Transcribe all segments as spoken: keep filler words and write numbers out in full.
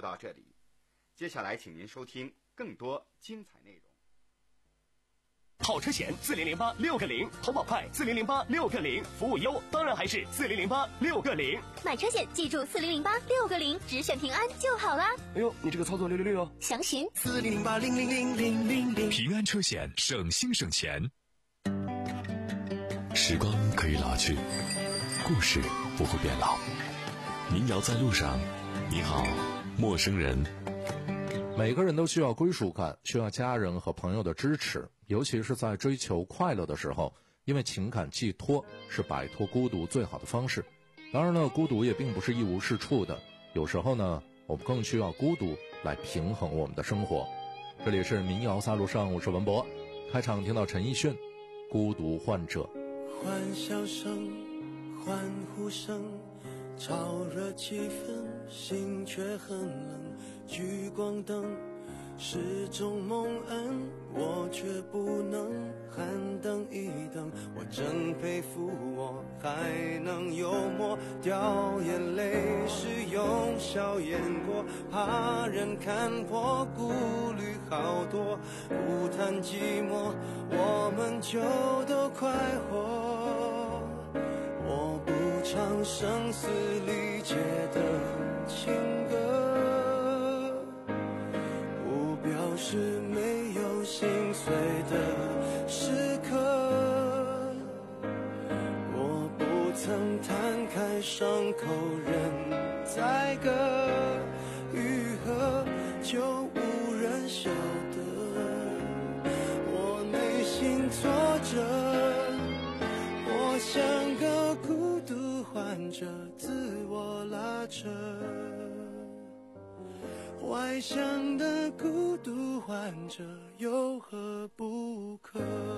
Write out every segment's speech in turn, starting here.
到这里，接下来请您收听更多精彩内容。 好车险四零零八六个零，投保快四零零八六个零，服务优当然还是四零零八六个零。 买车险记住四零零八六个零，只选平安就好啦。 哎呦，你这个操作六六六哦！ 详询四零零八零零零零零零。 平安车险，省心省钱。时光可以老去，故事不会变老。民谣在路上，你好，陌生人。 每个人都需要归属感，需要家人和朋友的支持，尤其是在追求快乐的时候，因为情感寄托是摆脱孤独最好的方式。当然了，孤独也并不是一无是处的，有时候呢，我们更需要孤独来平衡我们的生活。这里是民谣在路上，我是文博。开场听到陈奕迅《孤独患者》。 欢笑声，欢呼声，炒热气氛，心却很冷。聚光灯是种蒙恩，我却不能喊等一等。我真佩服我还能幽默，掉眼泪是用笑掩过，怕人看破，顾虑好多，不谈寂寞，我们就都快活。我不唱声嘶力竭的情歌，不表示没有心碎的时刻，我不曾摊开伤口任宰割，愈合就无人晓得我内心挫折。我像个孤独患者，自我拉扯，外向的孤独患者有何不可？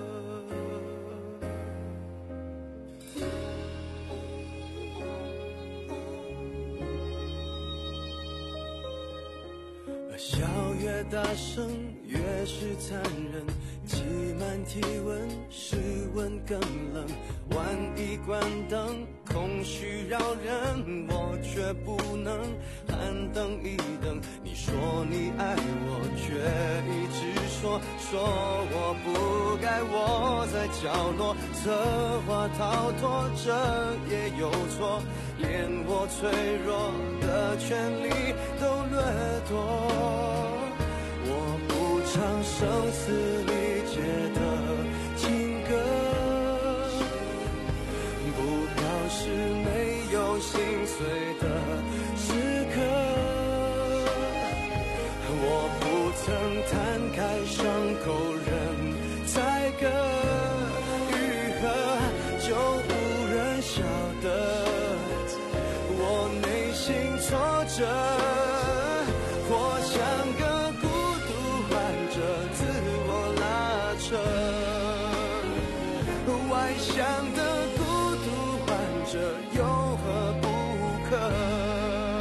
笑越大声越是残忍，挤满体温，室温更冷。万一关灯，空虚扰人，我却不能喊等一等。你说你爱我，却一直说说我不该窝在角落，策划逃脱，这也有错，连我脆弱的权利都掠夺。我不唱声嘶力竭的情歌，不表示没有心碎的时刻，我不曾摊开伤口任宰割，愈合就无人晓得我内心挫折。我像个孤独患者，自我拉扯，外向的孤独患者有何不可？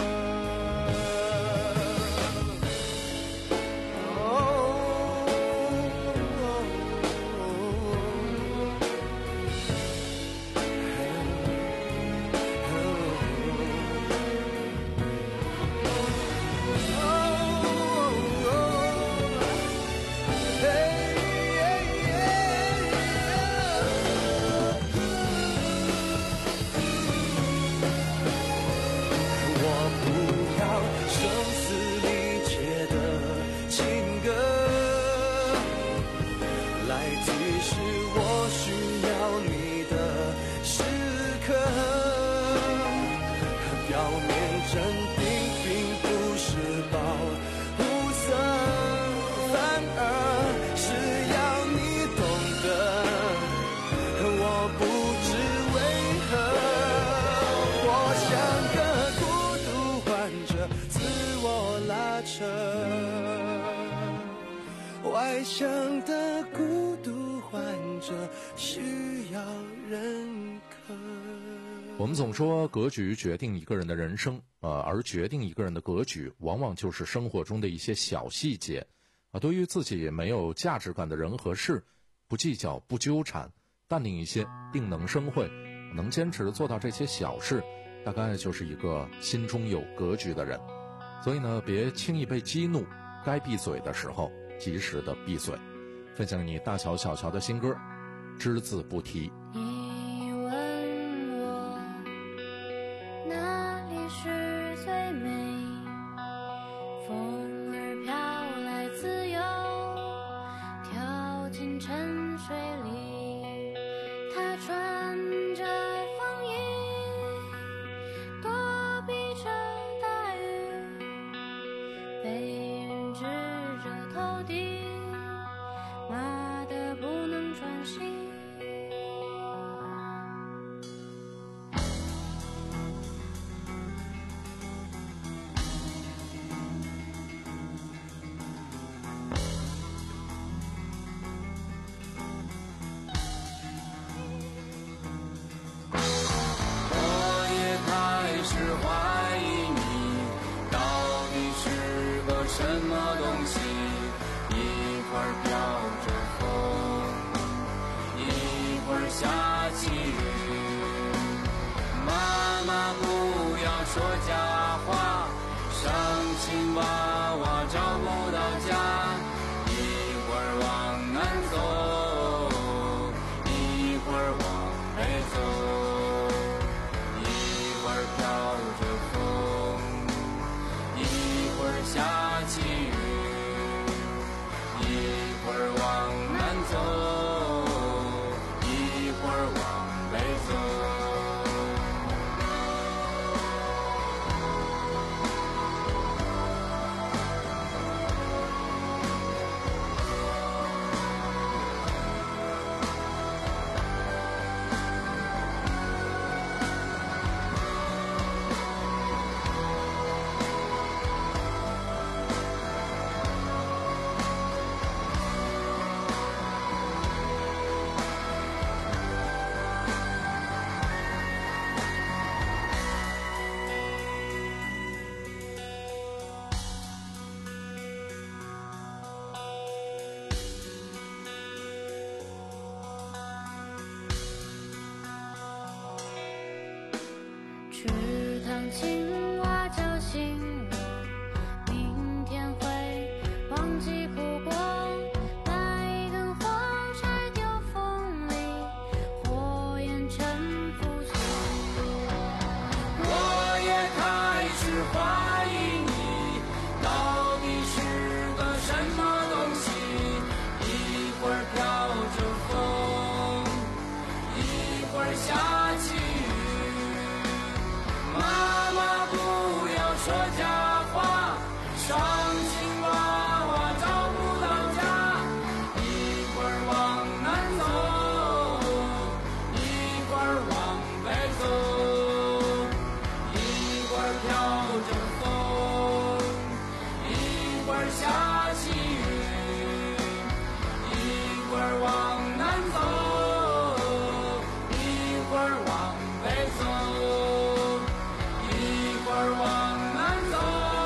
外向的孤独患者需要认可。 我们总说格局决定一个人的人生，呃，而决定一个人的格局往往就是生活中的一些小细节啊。对于自己没有价值感的人和事，不计较，不纠缠，淡定一些，定能生慧，能坚持做到这些小事，大概就是一个心中有格局的人。 所以呢，别轻易被激怒，该闭嘴的时候及时的闭嘴。分享你大乔小乔的新歌只字不提。 你问我哪里是最美，风儿飘来自由，跳进沉水里，它穿着风衣，躲避着大雨，被云支着头顶，马的不能专心。 我也开始怀疑你到底是个什么东西，一会儿飘着风，一会儿下起雨。妈妈不要说假话，伤心娃娃找不到家，一会儿往南走，一会儿往北走，一会儿飘着风，一会儿下起雨，一会儿往南走，一会儿往北走。 池塘青蛙叫醒我，明天会忘记哭过，把一根火柴丢风里，火焰沉浮去。 我也开始怀疑你到底是个什么东西，一会儿飘着风，一会儿下起雨。妈妈不要说假话，伤心娃娃找不到家，一会儿往南走，一会儿往北走，一会儿飘着风，一会儿下起雨，一会儿往南走，一会儿往北走，一会儿往南走，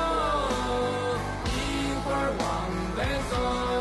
一会儿往北走。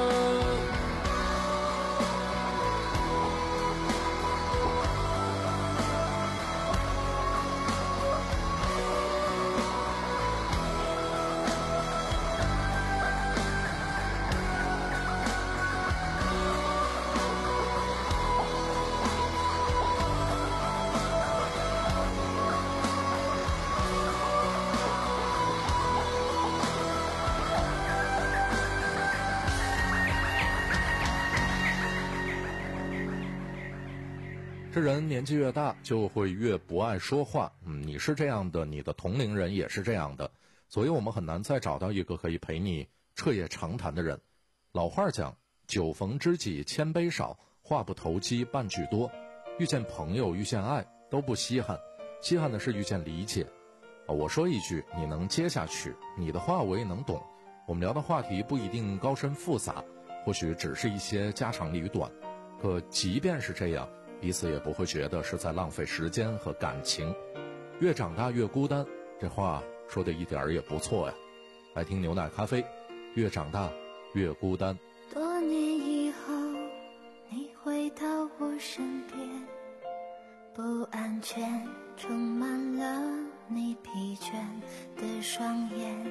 这人年纪越大，就会越不爱说话。嗯，你是这样的，你的同龄人也是这样的，所以我们很难再找到一个可以陪你彻夜长谈的人。老话讲，酒逢知己千杯少，话不投机半句多。遇见朋友，遇见爱都不稀罕，稀罕的是遇见理解。啊，我说一句，你能接下去，你的话我也能懂。我们聊的话题不一定高深复杂，或许只是一些家长里短，可即便是这样，彼此也不会觉得是在浪费时间和感情。越长大越孤单，这话说的一点儿也不错呀。来听牛奶咖啡，越长大越孤单。 多年以后，你回到我身边，不安全充满了你疲倦的双眼，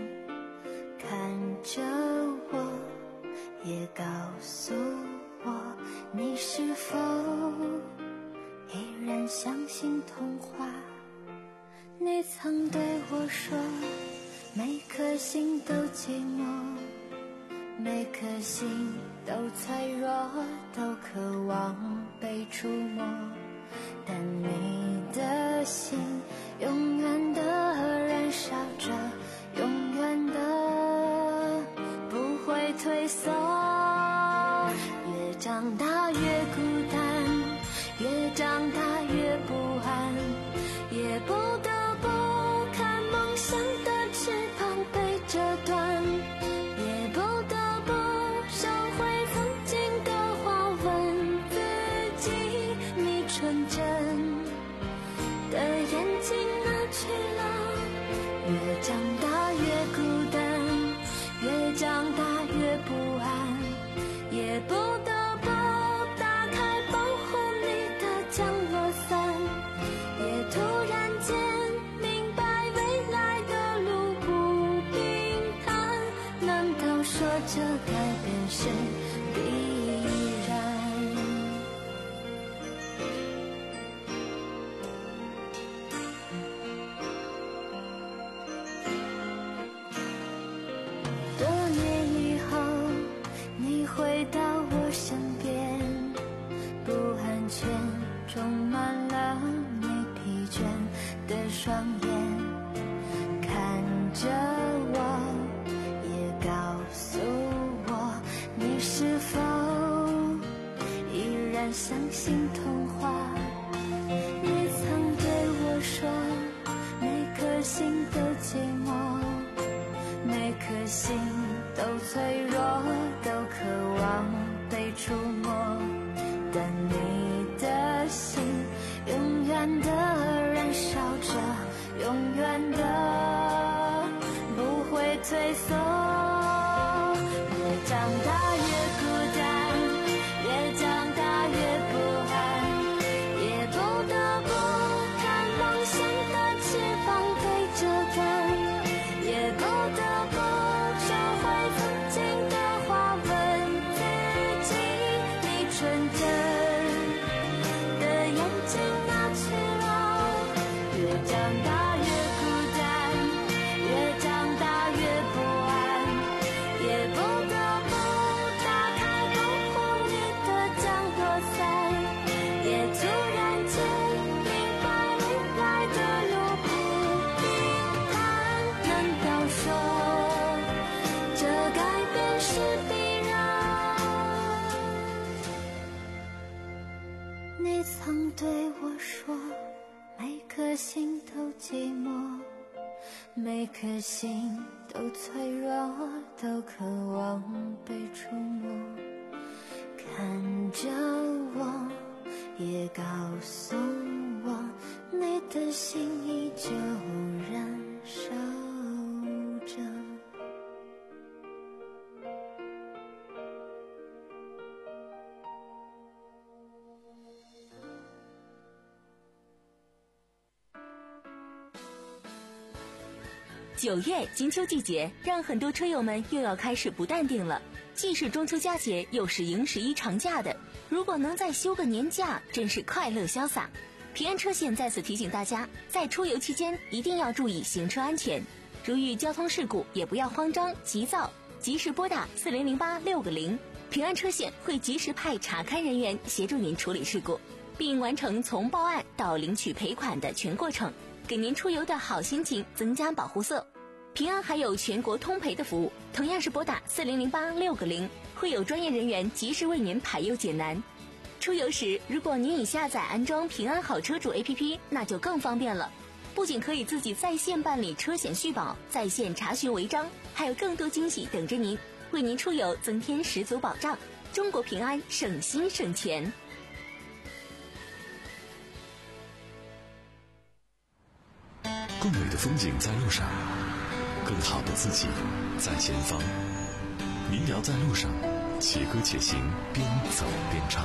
诉我，你是否依然相信童话？你曾对我说，每颗心都寂寞，每颗心都脆弱，都渴望被触摸，但你的心永远的燃烧着，永远的不会退缩。越长大越孤单，越长大越不安，也不得不看梦想的翅膀被折断，也不得不收回曾经的话，问自己，你纯真的眼睛哪去了？越长大越孤单，越长大越不安，也不得不打开保护你的降落伞，也突然间明白未来的路不平坦，难道说这改变是必然？多年以后你回到我身边，不安全充满了你疲倦的双眼，看着我，也告诉我，你是否依然相信童话？你曾对我说，每颗心都寂寞，每颗心都脆弱，都渴望被触摸，但你的心永远的燃烧着，永远的不会退缩。越长大越孤单，越长大越不安，也不得不看梦想的翅膀被折断，也不得不收回曾经的话，问自己，你纯真的眼睛哪去了？越长大越孤单，越长大越不安，也不得不打开保护你的降落伞，也突然间明白未来的路不平坦，难道说这改变是必然？你曾对我说，每颗心都寂寞，每颗心都脆弱，都渴望被触摸，看着我，也告诉我，你的心依旧燃烧着。 九月金秋季节，让很多车友们又要开始不淡定了。既是中秋佳节，又是迎十一长假的，如果能再休个年假，真是快乐潇洒。平安车险在此提醒大家，在出游期间一定要注意行车安全，如遇交通事故也不要慌张急躁，及时拨打四零零八六个零，平安车险会及时派查勘人员协助您处理事故，并完成从报案到领取赔款的全过程，给您出游的好心情增加保护色。平安还有全国通赔的服务，同样是拨打四零零八六个零，会有专业人员及时为您排忧解难。出游时，如果您已下载安装平安好车主 A P P， 那就更方便了。不仅可以自己在线办理车险续保，在线查询违章，还有更多惊喜等着您，为您出游增添十足保障。中国平安，省心省钱。 更美的风景在路上，更好的自己在前方。民谣在路上，且歌且行，边走边唱。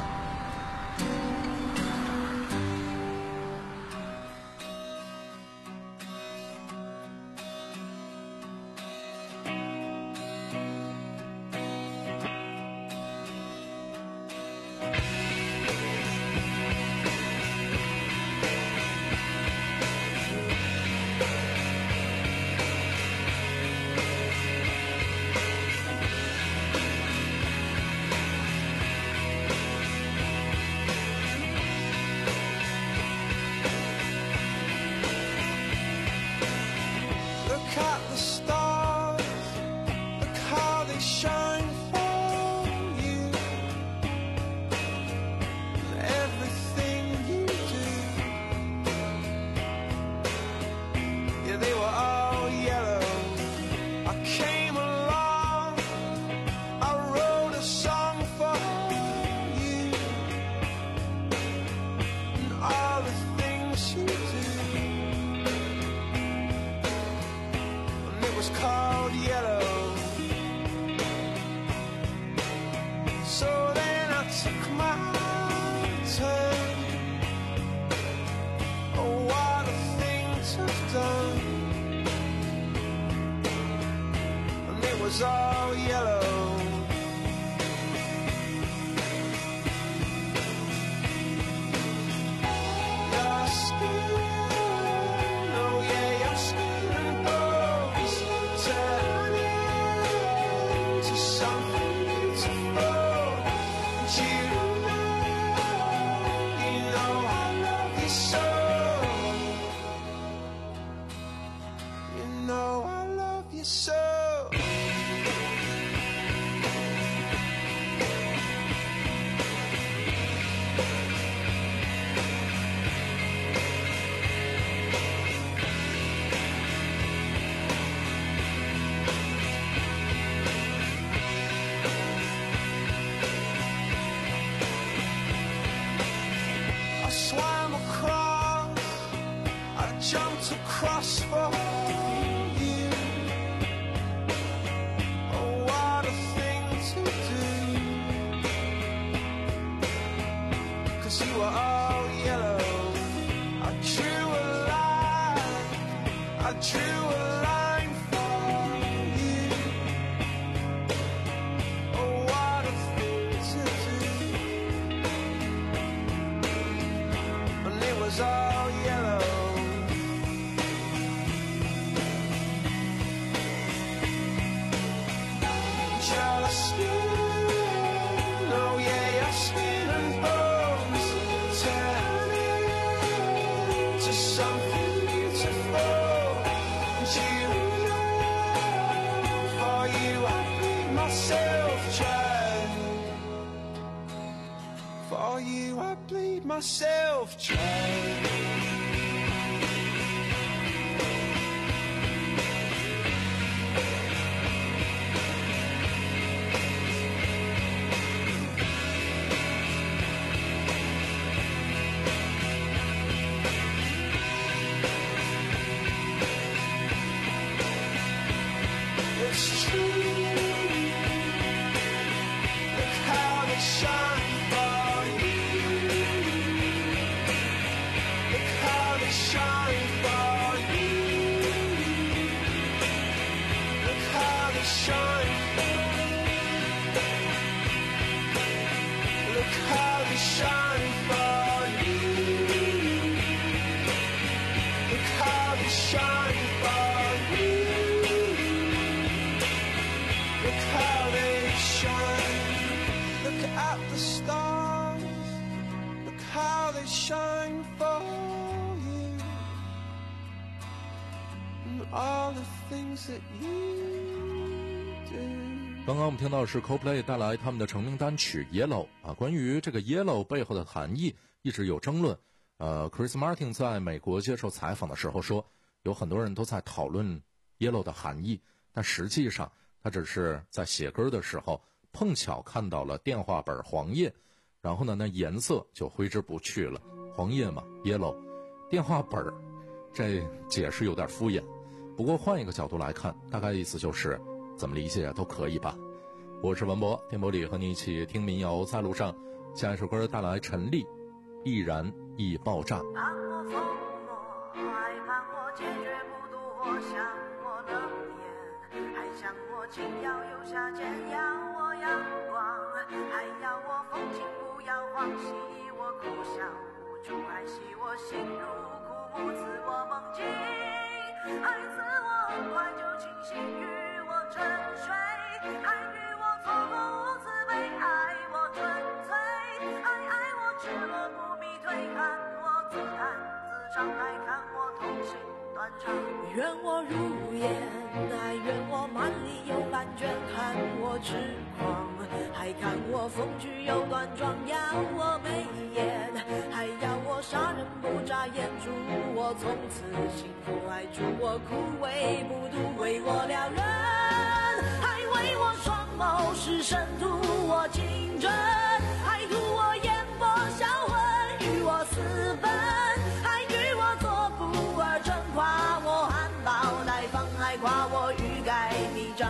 was all yellow. Your skin, oh yeah, your skin and bones turning to something beautiful. And you know, you know I love you so. You know I love you so. I swam across, I jumped across for you. Oh, what a thing to do. 'Cause you were all yellow. I drew a line, I drew a line for you. Oh, what a thing to do. And it was all yellow. Your skin, oh yeah, your skin and bones turning to something beautiful. And you know, for you I bleed myself dry. For you I bleed myself dry. It's true. Look how they shine for you. Look how they shine for you. Look how they shine. Look how they shine for you. Look how they shine for you. Look how they shine. Look at the stars. Look how they shine for you. And all the things that you do. 刚刚我们听到的是 Coldplay 带来他们的成名单曲 Yellow 啊，关于这个 Yellow 背后的含义一直有争论。呃 ，Chris Martin 在美国接受采访的时候说，有很多人都在讨论 Yellow 的含义，但实际上他只是在写歌的时候碰巧看到了电话本黄页，然后呢，那颜色就挥之不去了。黄页嘛 ，Yellow， 电话本儿，这解释有点敷衍。不过换一个角度来看，大概意思就是怎么理解都可以吧。我是文博，电波里和你一起听民谣在路上。下一首歌带来陈粒，易燃易爆炸。 盼我疯魔，还盼我坚决不渡，或想我冷眼，还想我轻摇右下肩，要我阳光，还要我风景不要欢喜，我哭笑无助，还系我心如枯木，赐我梦境，还赐我怀旧清醒，与我沉睡，还与我错过无慈悲，爱我纯粹，爱爱我赤裸不必退，看我自弹自唱，还看我痛心断肠。愿我如烟，还愿我满里有感觉，看我痴狂，还看我风趣又端庄，要我眉眼，还要我杀人不眨眼，祝我从此幸福，还祝我枯萎不渡，为我撩人，还为我双眸是深图我青春，还图我眼波销魂，与我私奔，还与我做不二臣，夸我含苞待放，还夸我欲盖弥彰。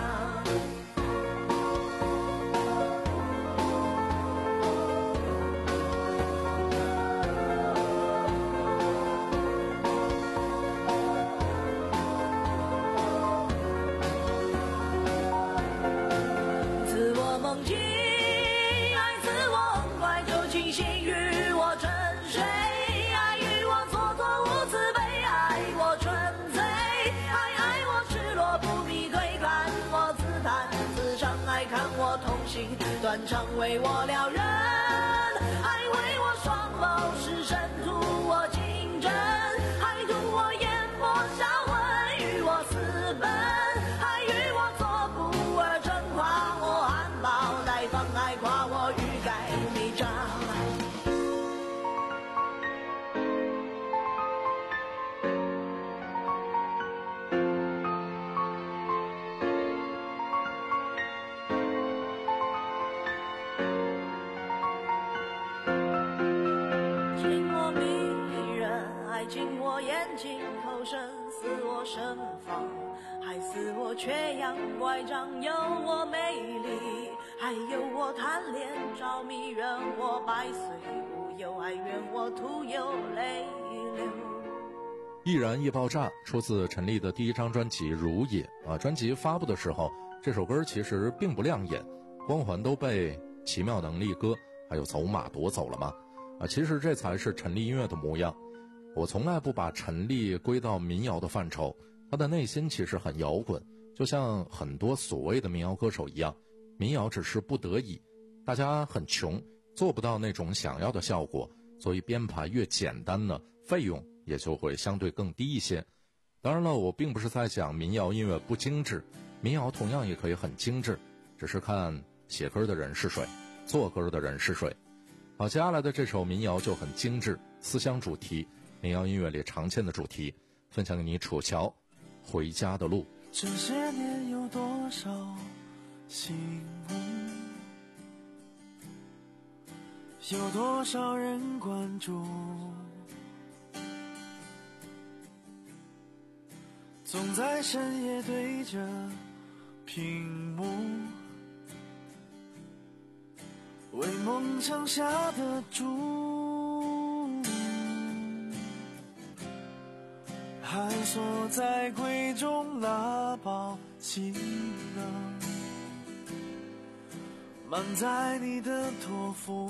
心，断肠为我撩人，还为我双眸失神，图我情真，还图我淹没笑纹，与我私奔，还与我做不二真夸我含苞待放，还夸我欲盖弥彰。进我眼睛口深，似我身房，还似我缺氧乖张，有我美丽，还有我贪恋着迷，愿我百岁无忧，还愿我徒有泪流。 易燃易爆炸出自陈粒的第一张专辑《如也》啊，专辑发布的时候，这首歌其实并不亮眼，光环都被奇妙能力歌还有走马夺走了嘛啊，其实这才是陈粒音乐的模样。我从来不把陈粒归到民谣的范畴，他的内心其实很摇滚，就像很多所谓的民谣歌手一样，民谣只是不得已，大家很穷，做不到那种想要的效果，所以编排越简单呢，费用也就会相对更低一些。当然了，我并不是在讲民谣音乐不精致，民谣同样也可以很精致，只是看写歌的人是谁，做歌的人是谁。好，接下来的这首民谣就很精致，思乡主题，民谣音乐里常见的主题，分享给你楚乔回家的路。 这些年有多少醒悟，有多少人关注，总在深夜对着屏幕，为梦想下的注，还锁在柜中那包行囊，满载你的托付，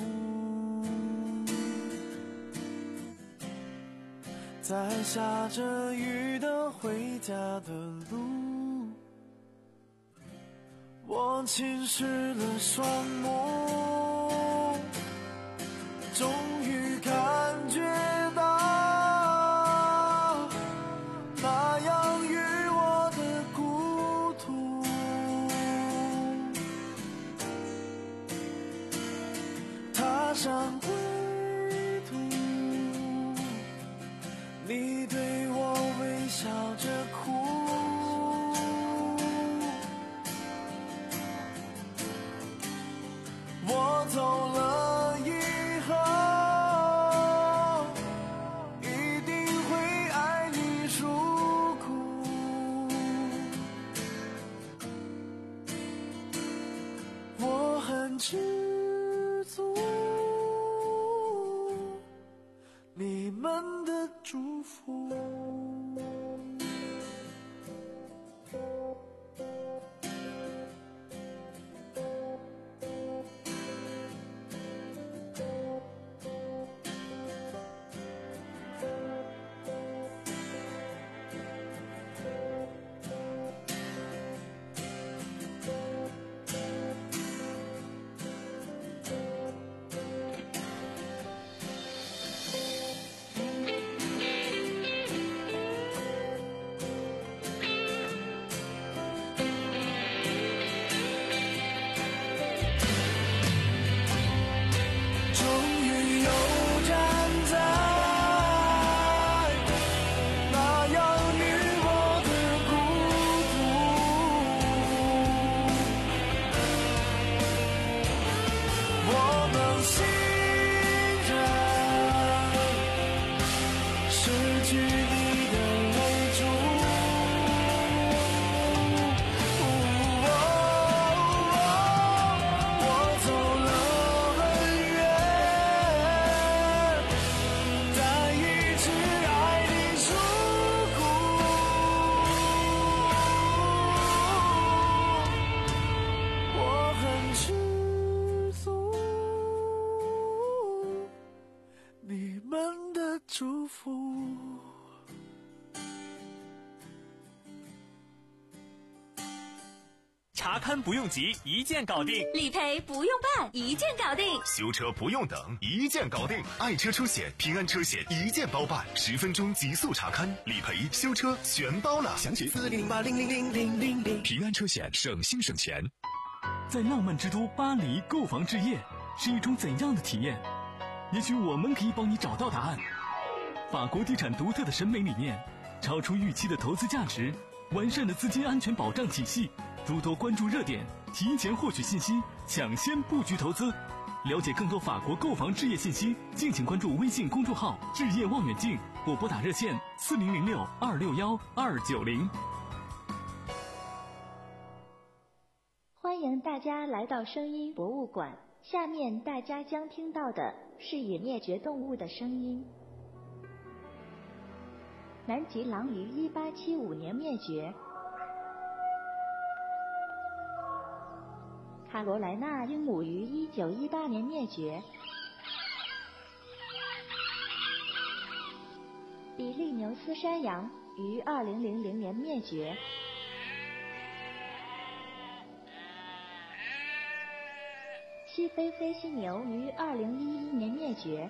在下着雨的回家的路，我浸湿了双目，终于感觉到那样与我的孤独，踏上归途，你对我微笑着哭，我走了以后一定会爱你诉苦，我很知足你们的祝福。 查勘不用急，一键搞定； 理赔不用办，一键搞定； 修车不用等，一键搞定。爱车出险，平安车险一键包办，十分钟极速查勘、理赔、修车全包了。详询四零零八零零零零零零。 平安车险，省心省钱。 在浪漫之都巴黎购房置业是一种怎样的体验？也许我们可以帮你找到答案。法国地产独特的审美理念，超出预期的投资价值，完善的资金安全保障体系，诸多关注热点，提前获取信息，抢先布局投资。了解更多法国购房置业信息，敬请关注微信公众号“置业望远镜”或拨打热线四零零六二六幺二九零。 欢迎大家来到声音博物馆。下面大家将听到的是已灭绝动物的声音。南极狼于一八七五年灭绝，卡罗莱纳鹦鹉于一九一八年灭绝，比利牛斯山羊于二零零零年灭绝。西非飞犀牛于二零一一年灭绝。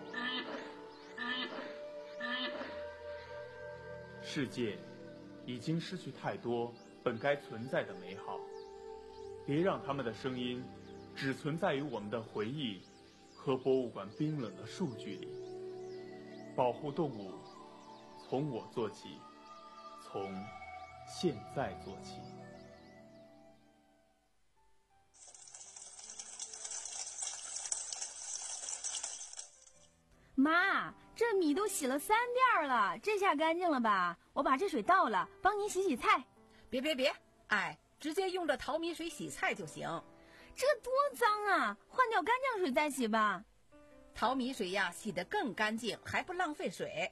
世界已经失去太多本该存在的美好，别让他们的声音只存在于我们的回忆和博物馆冰冷的数据里。保护动物，从我做起，从现在做起。 妈，这米都洗了三遍了，这下干净了吧？我把这水倒了，帮您洗洗菜。 别别别，哎，直接用这淘米水洗菜就行。 这多脏啊，换掉干净水再洗吧。 淘米水呀，洗得更干净，还不浪费水。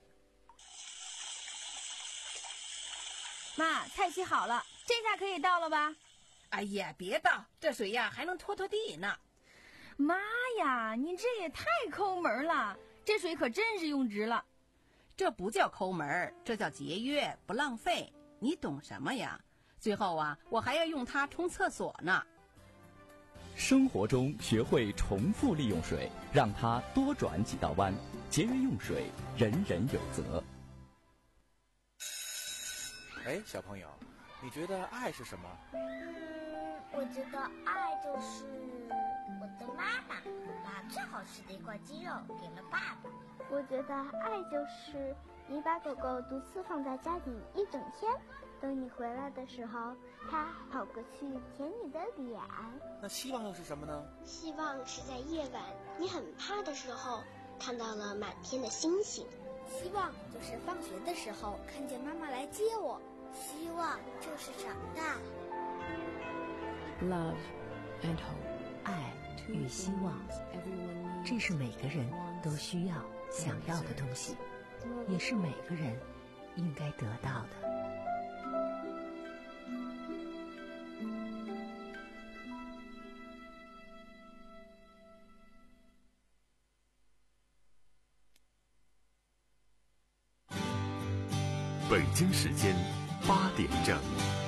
妈，菜洗好了，这下可以倒了吧？ 哎呀，别倒，这水呀还能拖拖地呢。 妈呀，你这也太抠门了，这水可真是用值了。 这不叫抠门，这叫节约，不浪费。你懂什么呀？最后啊，我还要用它冲厕所呢。 生活中学会重复利用水，让它多转几道弯，节约用水，人人有责。 哎，小朋友，你觉得爱是什么？ 嗯，我觉得爱就是我的妈妈把最好吃的一块鸡肉给了爸爸。 我觉得爱就是你把狗狗独自放在家里一整天，等你回来的时候，它跑过去舔你的脸。 那希望又是什么呢？ 希望是在夜晚你很怕的时候，看到了满天的星星。 希望就是放学的时候看见妈妈来接我。希望就是长大。 Love and hope， 爱与希望，这是每个人都需要、想要的东西，也是每个人应该得到的。 北京时间八点整。